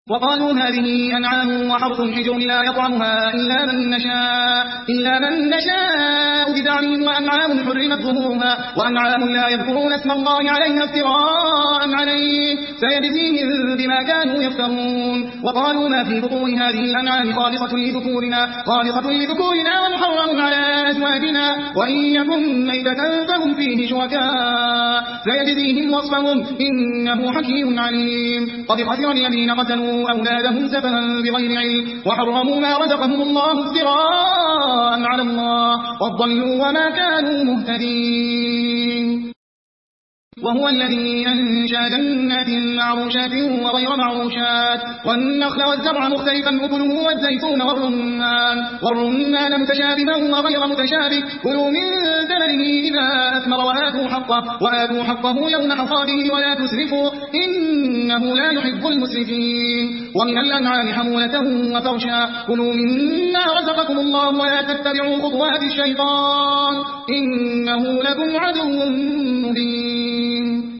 وقالوا هذه أنعام وحرث حجر لا يطعمها إلا من نشاء بزعمهم وأنعام حرمت ظهورها وأنعام لا يذكرون اسم الله عليها افتراء عليه سيجزيهم بما كانوا يفترون. وقالوا ما في بطون هذه الأنعام خالصة لذكورنا ومحرم على أزواجنا وإن يكن ميتة فهم فيه شركاء سيجزيهم وصفهم إنه حكيم عليم. قد خسر الذين قتلوا أولادهم سفها بغير علم وحرموا ما رزقهم الله افتراء على الله وضلوا وما كانوا مهتدين. وهو الذي أنشأ جنات معروشات وغير معروشات والنخل والزرع مختلفا أكله والزيتون والرمان متشابها وغير متشابه كلوا من ثمره إذا أثمر وآتوا حقه يوم حصاده ولا تسرفوا إنه لا يحب المسرفين. ومن الأنعام حمولة وفرشا كلوا مما رزقكم الله ولا تتبعوا خطوات الشيطان إنه لكم عدو مبين.